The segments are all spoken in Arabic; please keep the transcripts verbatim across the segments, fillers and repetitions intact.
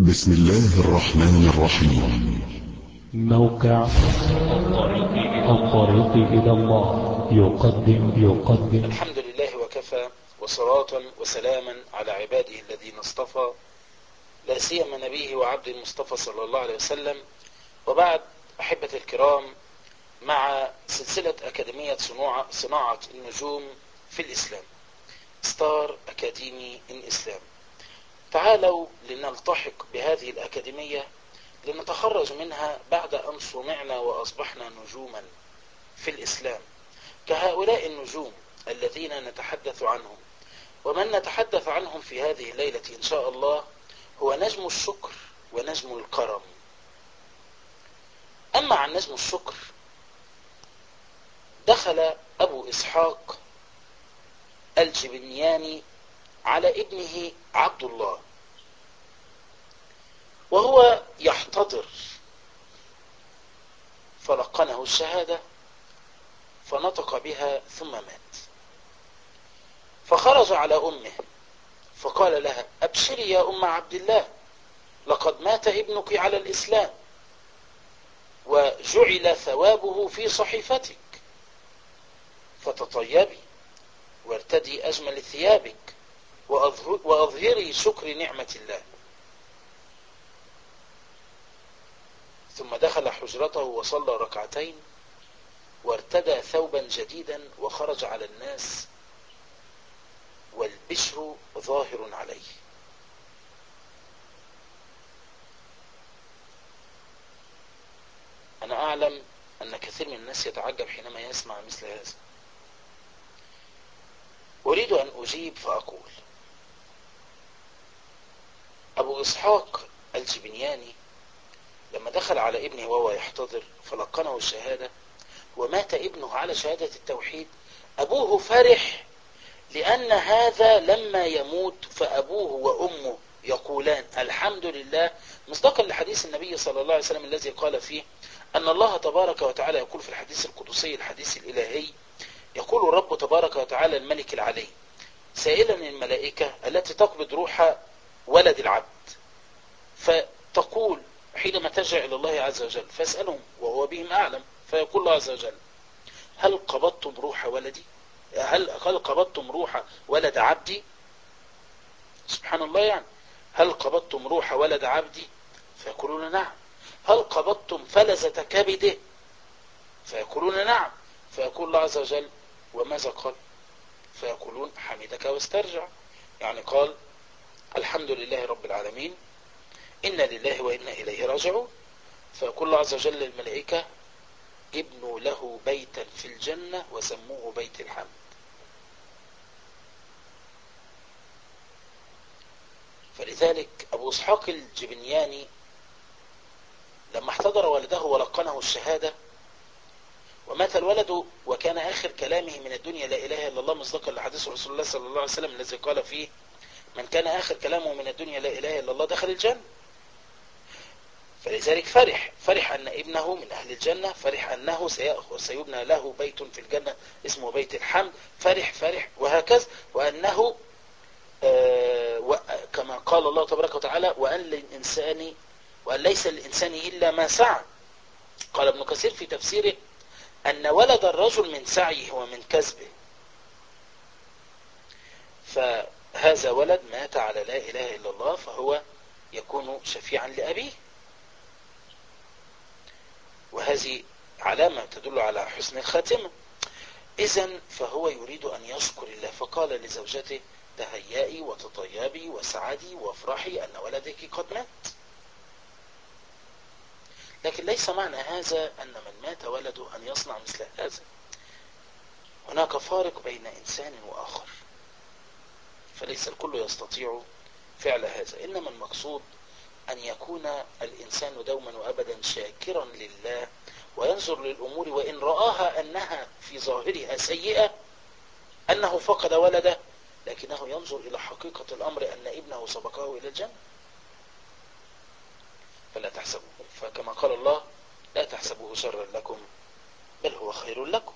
بسم الله الرحمن الرحيم. موقع الطريق إلى الله يقدم يقدم الحمد لله وكفى، وصلاة وسلاما على عباده الذين اصطفى، لا سيما نبيه وعبد المصطفى صلى الله عليه وسلم. وبعد، أحبة الكرام، مع سلسلة أكاديمية صناعة النجوم في الإسلام، ستار أكاديمي إن إسلام. تعالوا لنلتحق بهذه الأكاديمية لنتخرج منها بعد أن صنعنا وأصبحنا نجوما في الإسلام كهؤلاء النجوم الذين نتحدث عنهم. ومن نتحدث عنهم في هذه الليلة إن شاء الله هو نجم الشكر ونجم الكرم. أما عن نجم الشكر، دخل أبو إسحاق الجبنياني على ابنه عبد الله وهو يحتضر، فلقنه الشهادة فنطق بها ثم مات. فخرج على أمه فقال لها: أبشري يا أم عبد الله، لقد مات ابنك على الإسلام وجعل ثوابه في صحيفتك، فتطيبي وارتدي أجمل ثيابك وأظهري شكر نعمة الله. ثم دخل حجرته وصلى ركعتين وارتدى ثوبا جديدا وخرج على الناس والبشر ظاهر عليه. أنا أعلم أن كثير من الناس يتعجب حينما يسمع مثل هذا. أريد أن أجيب فأقول: أبو إسحاق الجبنياني لما دخل على ابنه وهو يحتضر فلقنه الشهادة ومات ابنه على شهادة التوحيد، أبوه فرح، لأن هذا لما يموت فأبوه وأمه يقولان الحمد لله، مصداقا لحديث النبي صلى الله عليه وسلم الذي قال فيه أن الله تبارك وتعالى يقول في الحديث القدسي الحديث الإلهي، يقول الرب تبارك وتعالى الملك العلي سائلا الملائكة التي تقبض روح ولد العبد، فتقول حينما ترجع إلى الله عز وجل فاسألهم وهو بهم أعلم، فيقول الله عز وجل: هل قبضتم روح ولدي؟ هل هل قبضتم روح ولد عبدي؟ سبحان الله، يعني هل قبضتم روح ولد عبدي؟ فيقولون نعم. هل قبضتم فلذة كبده؟ فيقولون نعم. فيقول الله عز وجل: وماذا قال؟ فيقولون حمدك واسترجع، يعني قال الحمد لله رب العالمين، إنا لله وإنا إليه راجعون. فيقول الله عز وجل للملائكة: ابنوا له بيتا في الجنة وسموه بيت الحمد. فلذلك أبو إسحاق الجبنياني لما احتضر ولده ولقنه الشهادة ومات الولد وكان آخر كلامه من الدنيا لا إله إلا الله، مصداقا لحديث رسول الله صلى الله عليه وسلم الذي قال فيه: من كان آخر كلامه من الدنيا لا إله إلا الله دخل الجنة. فلذلك فرح فرح أن ابنه من أهل الجنة، فرح أنه سيبنى له بيت في الجنة اسمه بيت الحمد، فرح فرح وهكذا. وأنه آه كما قال الله تبارك وتعالى: وأن للإنسان وأن ليس للإنسان إلا ما سعى. قال ابن كثير في تفسيره أن ولد الرجل من سعيه ومن كسبه، فهذا ولد مات على لا إله إلا الله فهو يكون شفيعا لأبيه، وهذه علامة تدل على حسن الخاتمة. إذن فهو يريد أن يشكر الله، فقال لزوجته: تهيئي وتطيبي وسعدي وافرحي أن ولدك قد مات. لكن ليس معنى هذا أن من مات ولده أن يصنع مثل هذا. هناك فارق بين إنسان وآخر، فليس الكل يستطيع فعل هذا، إنما المقصود أن يكون الإنسان دوما وأبدا شاكرا لله وينظر للأمور وإن رآها أنها في ظاهرها سيئة، أنه فقد ولده، لكنه ينظر إلى حقيقة الأمر أن ابنه سبقه إلى الجنة. فلا تحسبوه، فكما قال الله: لا تحسبوه شرا لكم بل هو خير لكم.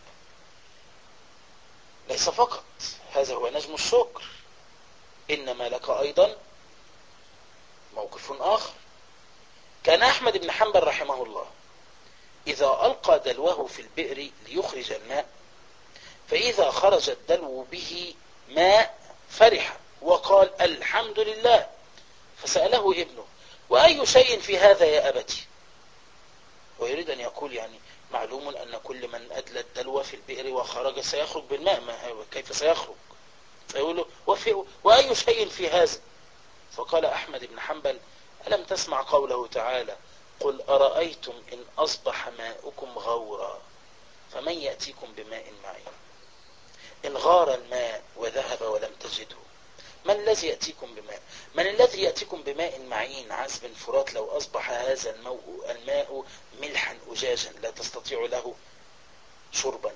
ليس فقط هذا هو نجم الشكر، إنما لك أيضا موقف آخر. كان أحمد بن حنبل رحمه الله إذا ألقى دلوه في البئر ليخرج الماء، فإذا خرج الدلو به ماء فرح وقال الحمد لله، فسأله ابنه وأي شيء في هذا يا أبتي؟ ويريد أن يقول يعني معلوم أن كل من أدلى الدلو في البئر وخرج سيخرج بالماء، ما كيف سيخرج؟ فيقول له وأي شيء في هذا؟ فقال أحمد بن حنبل ألم تسمع قوله تعالى قل أرأيتم إن أصبح ماؤكم غورا فمن يأتيكم بماء معين؟ إن غار الماء وذهب ولم تجده من الذي يأتيكم بماء؟ من الذي يأتيكم بماء معين عذب فرات لو أصبح هذا الماء ملحا أجاجا لا تستطيع له شربا؟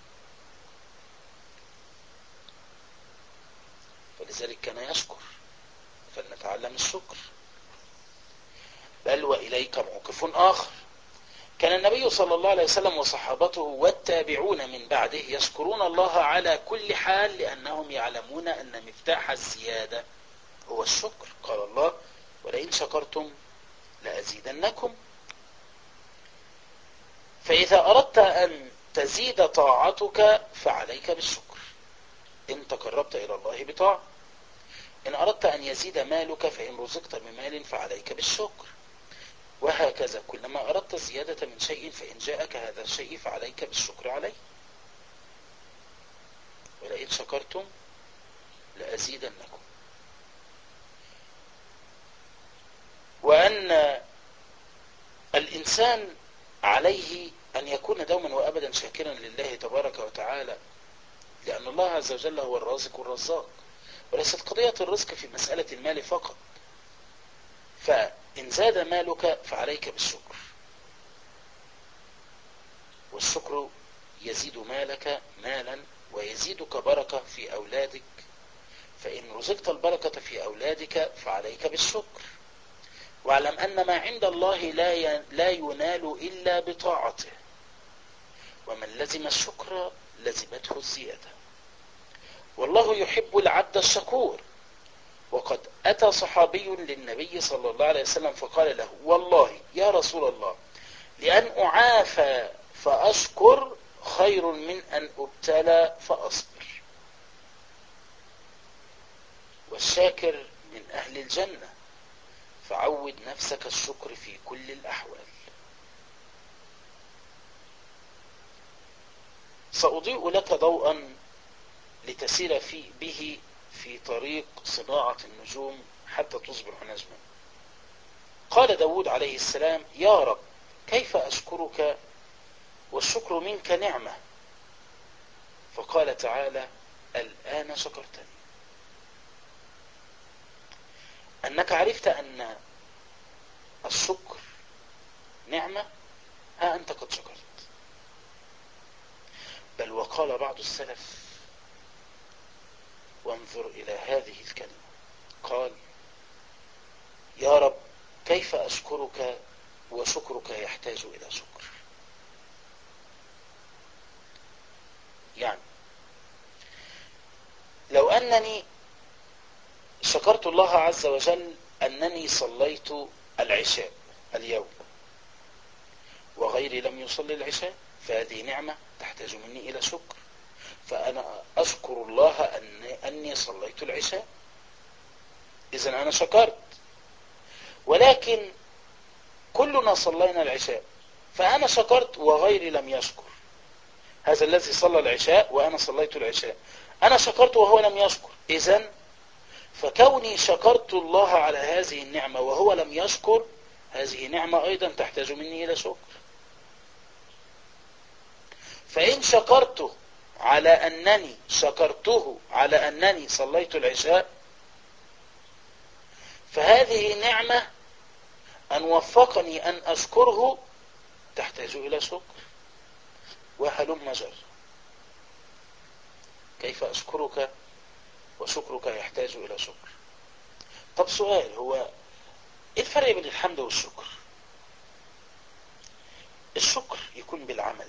فلذلك كان يشكر، فلنتعلم الشكر. بل وإليك موقف آخر، كان النبي صلى الله عليه وسلم وصحابته والتابعون من بعده يشكرون الله على كل حال، لأنهم يعلمون أن مفتاح الزيادة هو الشكر. قال الله ولئن شكرتم لأزيدنكم. فإذا أردت أن تزيد طاعتك فعليك بالشكر، إن تقربت إلى الله بطاعة. إن أردت أن يزيد مالك فإن رزقت بمال فعليك بالشكر، وهكذا كلما أردت زيادة من شيء فإن جاءك هذا الشيء فعليك بالشكر عليه. ولئن شكرتم لأزيدنكم. وأن الإنسان عليه أن يكون دوما وأبدا شاكرا لله تبارك وتعالى، لأن الله عز وجل هو الرازق والرزاق، وليست قضية الرزق في مسألة المال فقط. فإن زاد مالك فعليك بالشكر، والشكر يزيد مالك مالا ويزيدك بركة في أولادك، فإن رزقت البركة في أولادك فعليك بالشكر. واعلم أن ما عند الله لا ينال إلا بطاعته، ومن لزم الشكر لزمته الزيادة، والله يحب العبد الشكور. وقد أتى صحابي للنبي صلى الله عليه وسلم فقال له والله يا رسول الله لأن أعافى فأشكر خير من أن أبتلى فأصبر. والشاكر من أهل الجنة، فعود نفسك الشكر في كل الأحوال. سأضيء لك ضوءا لتسير في به في طريق صناعة النجوم حتى تصبح نجما. قال داود عليه السلام يا رب كيف أشكرك والشكر منك نعمة؟ فقال تعالى الآن شكرتني. أنك عرفت أن الشكر نعمة، ها أنت قد شكرت. بل وقال بعض السلف وانظر إلى هذه الكلمة، قال يا رب كيف أشكرك وشكرك يحتاج إلى شكر. يعني لو أنني شكرت الله عز وجل أنني صليت العشاء اليوم وغيري لم يصلي العشاء، فهذه نعمة تحتاج مني إلى شكر، فأنا أشكر الله أن أني صليت العشاء، إذن أنا شكرت. ولكن كلنا صلينا العشاء فأنا شكرت وغيري لم يشكر. هذا الذي صلى العشاء وأنا صليت العشاء، أنا شكرت وهو لم يشكر، إذن فكوني شكرت الله على هذه النعمة وهو لم يشكر، هذه نعمة أيضا تحتاج مني إلى شكر. فإن شكرته على أنني شكرته على أنني صليت العشاء، فهذه نعمة أن وفقني أن أشكره تحتاج إلى شكر. وهلم جر، كيف أشكرك وشكرك يحتاج إلى شكر. طب سؤال، هو إيه الفرق بين الحمد والشكر؟ الشكر يكون بالعمل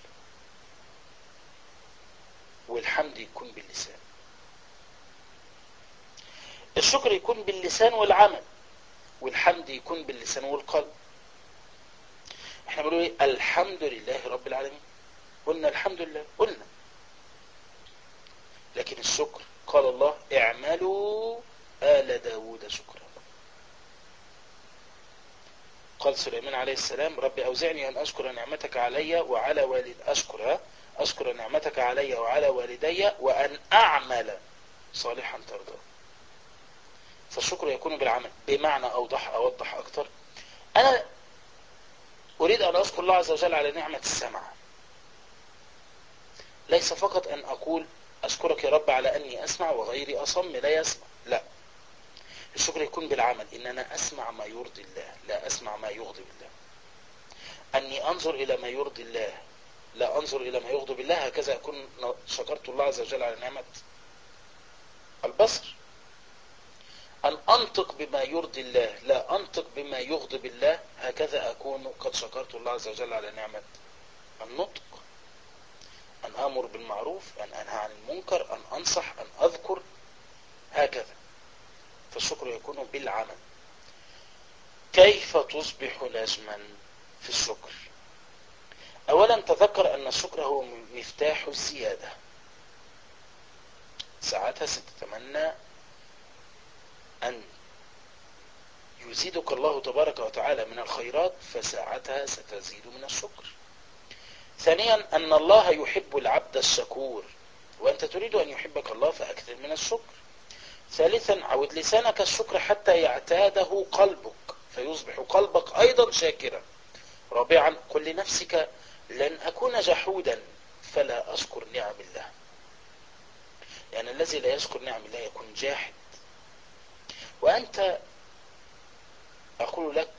والحمد يكون باللسان. الشكر يكون باللسان والعمل، الحمد يكون باللسان والقلب. احنا بنقول ايه؟ الحمد لله رب العالمين، قلنا الحمد لله قلنا. لكن الشكر قال الله اعملوا آل داود شكرا. قال سليمان عليه السلام ربي أوزعني أن أشكر نعمتك علي وعلى والد أشكر أشكر نعمتك علي وعلى والدي وأن أعمل صالحا ترضاه. فالشكر يكون بالعمل. بمعنى أوضح أوضح أكتر، أنا أريد أن أشكر الله عز وجل على نعمة السمع. ليس فقط أن أقول أشكرك يا رب على أني أسمع وغيري أصم لا يسمع، لا، الشكر يكون بالعمل. إن أنا أسمع ما يرضي الله لا أسمع ما يغضب الله، أني أنظر إلى ما يرضي الله لا أنظر إلى ما يغضب الله. هكذا أكون شكرت الله عز وجل على نعمة البصر. أن أنطق بما يرضي الله لا أنطق بما يغضب الله، هكذا أكون قد شكرت الله عز وجل على نعمة النطق. أن أمر بالمعروف، أن أنهى عن المنكر، أن أنصح، أن أذكر، هكذا. فالشكر يكون بالعمل. كيف تصبح نجما في الشكر؟ أولا تذكر أن الشكر هو مفتاح الزيادة. ساعتها ستتمنى أن يزيدك الله تبارك وتعالى من الخيرات، فساعتها ستزيد من الشكر. ثانيا أن الله يحب العبد الشكور، وأنت تريد أن يحبك الله فأكثر من الشكر. ثالثا عود لسانك الشكر حتى يعتاده قلبك فيصبح قلبك أيضا شاكرا. رابعا قل لنفسك لن أكون جحودا فلا أشكر نعم الله، يعني الذي لا يشكر نعم الله يكون جاحد. وأنت أقول لك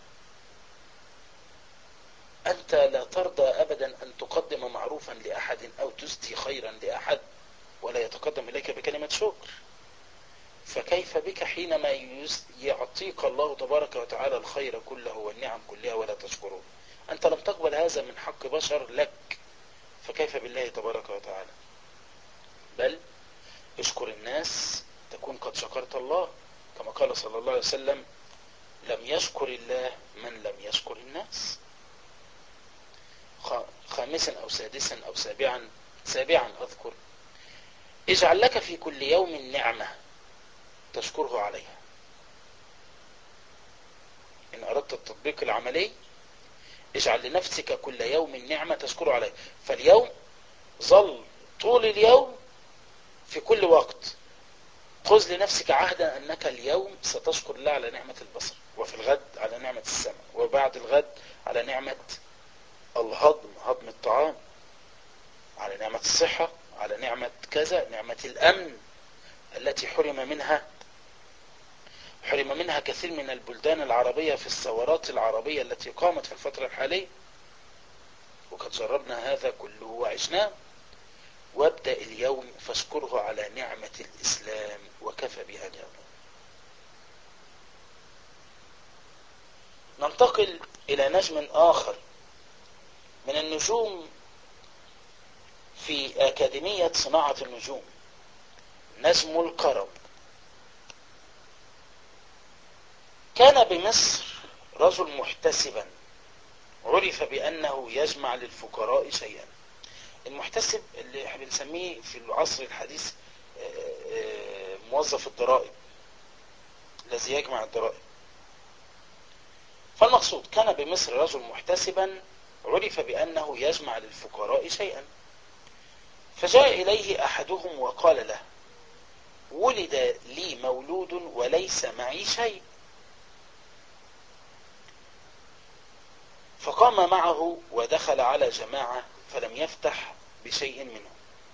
أنت لا ترضى أبدا أن تقدم معروفا لأحد أو تسدي خيرا لأحد ولا يتقدم إليك بكلمة شكر. فكيف بك حينما يعطيك الله تبارك وتعالى الخير كله والنعم كلها ولا تشكره؟ أنت لم تقبل هذا من حق بشر لك، فكيف بالله تبارك وتعالى؟ بل اشكر الناس تكون قد شكرت الله، كما قال صلى الله عليه وسلم لم يشكر الله من لم يشكر الناس. خامسا أو سادسا أو سابعا سابعا أذكر اجعل لك في كل يوم نعمة تشكره عليها. إن أردت التطبيق العملي اجعل لنفسك كل يوم نعمة تشكره عليها. فاليوم ظل طول اليوم في كل وقت خذ لنفسك عهدا أنك اليوم ستشكر الله على نعمة البصر، وفي الغد على نعمة السمع، وبعد الغد على نعمة الهضم هضم الطعام، على نعمة الصحة، على نعمة كذا، نعمة الأمن التي حرم منها حرم منها كثير من البلدان العربية في الثورات العربية التي قامت في الفترة الحالية، وقد جربنا هذا كله وعشناه. وابدأ اليوم فاشكره على نعمة الإسلام وكفى بها نعمة. ننتقل إلى نجم آخر من النجوم في أكاديمية صناعة النجوم، نجم الكرم. كان بمصر رجل محتسبا عرف بأنه يجمع للفقراء شيئا. المحتسب اللي احنا بنسميه في العصر الحديث موظف الضرائب، الذي يجمع الضرائب. فالمقصود كان بمصر رجل محتسبا عرف بأنه يجمع للفقراء شيئا، فجاء إليه أحدهم وقال له ولد لي مولود وليس معي شيء. فقام معه ودخل على جماعة فلم يفتح بشيء منه.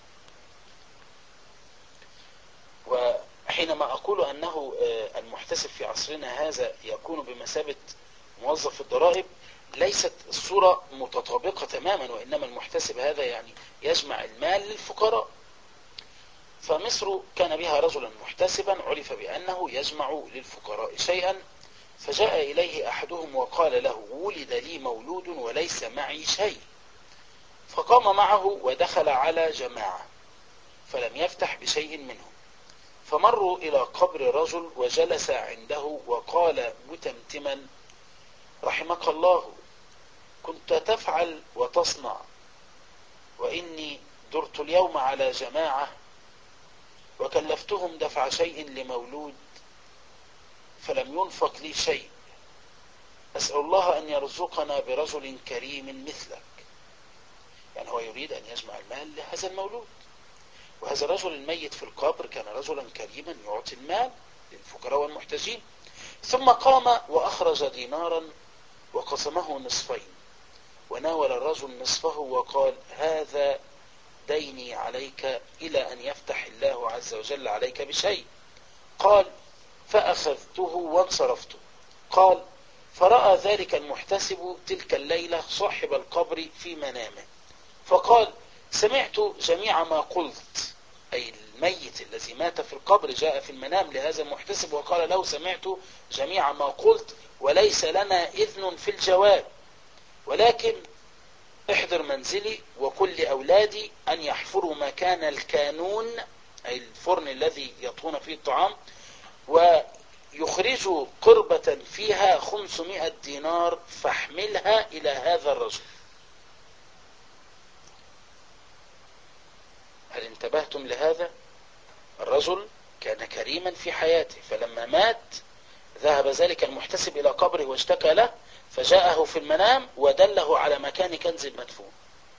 وحينما أقول أنه المحتسب في عصرنا هذا يكون بمثابة موظف الضرائب، ليست الصورة متطابقة تماما، وإنما المحتسب هذا يعني يجمع المال للفقراء. فمصر كان بها رجلا محتسبا عرف بأنه يجمع للفقراء شيئا، فجاء إليه أحدهم وقال له ولد لي مولود وليس معي شيء. فقام معه ودخل على جماعة فلم يفتح بشيء منهم. فمروا إلى قبر رجل وجلس عنده وقال متمتما: رحمك الله، كنت تفعل وتصنع، وإني درت اليوم على جماعة وكلفتهم دفع شيء لمولود فلم ينفق لي شيء، أسأل الله أن يرزقنا برجل كريم مثلك. يعني هو يريد أن يجمع المال لهذا المولود، وهذا الرجل الميت في القبر كان رجلا كريما يعطي المال للفقراء والمحتاجين. ثم قام وأخرج دينارا وقسمه نصفين، وناول الرجل نصفه وقال: هذا ديني عليك إلى أن يفتح الله عز وجل عليك بشيء. قال: فأخذته وانصرفت. قال: فرأى ذلك المحتسب تلك الليلة صاحب القبر في منامه، فقال: سمعت جميع ما قلت. أي الميت الذي مات في القبر جاء في المنام لهذا المحتسب وقال له: سمعت جميع ما قلت وليس لنا إذن في الجواب، ولكن احضر منزلي وقل لأولادي أن يحفروا مكان الكانون، أي الفرن الذي يطهون فيه الطعام، ويخرجوا قربة فيها خمسمائة دينار فاحملها إلى هذا الرجل. هل انتبهتم لهذا؟ الرجل كان كريما في حياته، فلما مات ذهب ذلك المحتسب إلى قبره واشتكى له، فجاءه في المنام ودله على مكان كنز مدفون.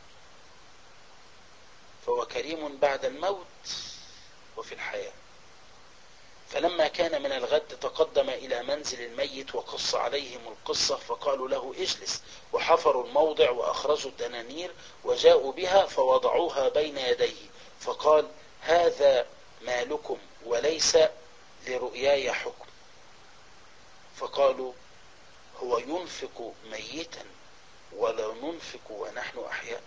فهو كريم بعد الموت وفي الحياة. فلما كان من الغد تقدم إلى منزل الميت وقص عليهم القصة، فقالوا له: اجلس. وحفروا الموضع وأخرجوا الدنانير وجاءوا بها فوضعوها بين يديه، فقال: هذا مالكم وليس لرؤياي حكم. فقالوا: هو ينفق ميتا ولا ننفق ونحن أحياء؟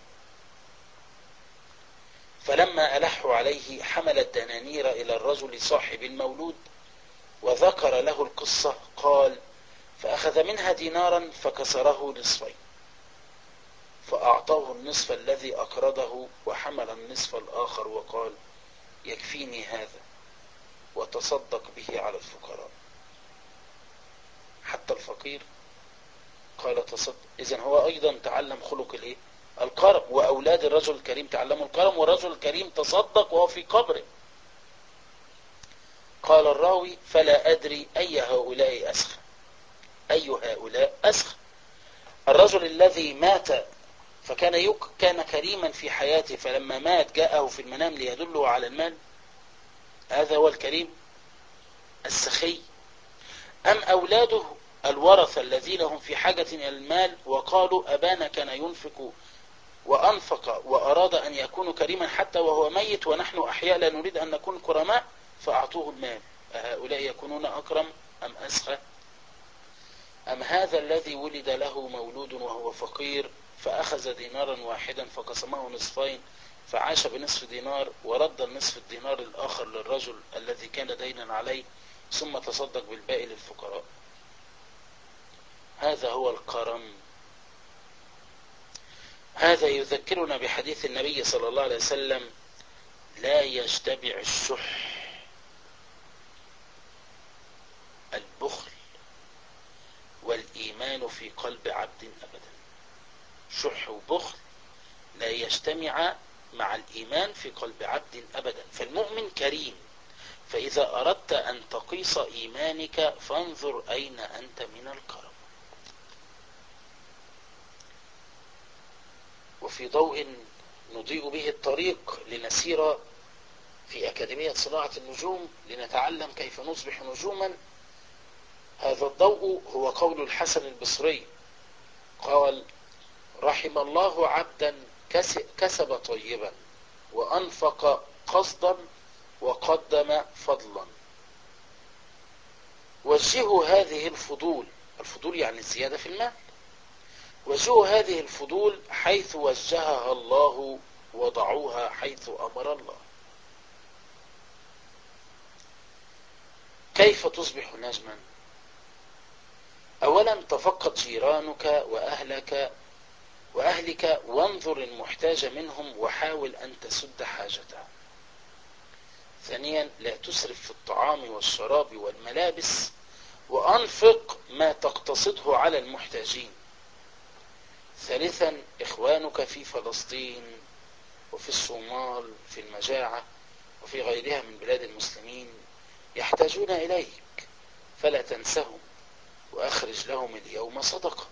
فلما ألحوا عليه حمل الدنانير إلى الرجل صاحب المولود وذكر له القصة. قال: فأخذ منها دينارا فكسره نصفين، فأعطاه النصف الذي أقرضه وحمل النصف الآخر وقال: يكفيني هذا وتصدق به على الفقراء. حتى الفقير قال تصدق. إذن هو أيضا تعلم خلق الإيه؟ الكرم، وأولاد الرجل الكريم تعلموا الكرم، والرجل الكريم تصدق وهو في قبره. قال الراوي: فلا أدري أي هؤلاء أسخى. أي هؤلاء أسخى؟ الرجل الذي مات فكان يك كان كريما في حياته، فلما مات جاءه في المنام ليدله على المال، هذا هو الكريم السخي؟ أم أولاده الورثة الذين هم في حاجة إلى المال وقالوا: أبانا كان ينفق وأنفق وأراد أن يكون كريما حتى وهو ميت ونحن أحياء لا نريد أن نكون كرماء، فأعطوه المال. أهؤلاء يكونون أكرم أم أسخى؟ أم هذا الذي ولد له مولود وهو فقير فأخذ دينارا واحدا فقسمه نصفين فعاش بنصف دينار ورد النصف الدينار الآخر للرجل الذي كان دينا عليه ثم تصدق بالباقي للفقراء؟ هذا هو الكرم. هذا يذكرنا بحديث النبي صلى الله عليه وسلم: لا يجتمع الشح، البخل، والإيمان في قلب عبد أبدا. شح وبخل لا يجتمع مع الإيمان في قلب عبد أبدا. فالمؤمن كريم، فإذا أردت أن تقيس إيمانك فانظر أين أنت من الكرم. وفي ضوء نضيء به الطريق لنسير في أكاديمية صناعة النجوم لنتعلم كيف نصبح نجوما، هذا الضوء هو قول الحسن البصري قال: رحم الله عبدا كسب طيبا وأنفق قصدا وقدم فضلا. وجهوا هذه الفضول، الفضول يعني الزيادة في المال، وجهوا هذه الفضول حيث وجهها الله وضعوها حيث أمر الله. كيف تصبح نجما؟ أولا تفقد جيرانك وأهلك وأهلك وانظر المحتاج منهم وحاول أن تسد حاجته. ثانيا لا تسرف في الطعام والشراب والملابس، وأنفق ما تقتصده على المحتاجين. ثالثا إخوانك في فلسطين وفي الصومال في المجاعة وفي غيرها من بلاد المسلمين يحتاجون إليك، فلا تنسهم، وأخرج لهم اليوم صدقة.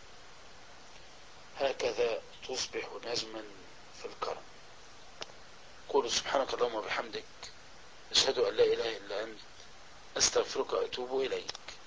هكذا تصبح نجما في الكرم. قول سبحانك اللهم وبحمدك، أشهد أن لا إله إلا أنت، أستغفرك وأتوب إليك.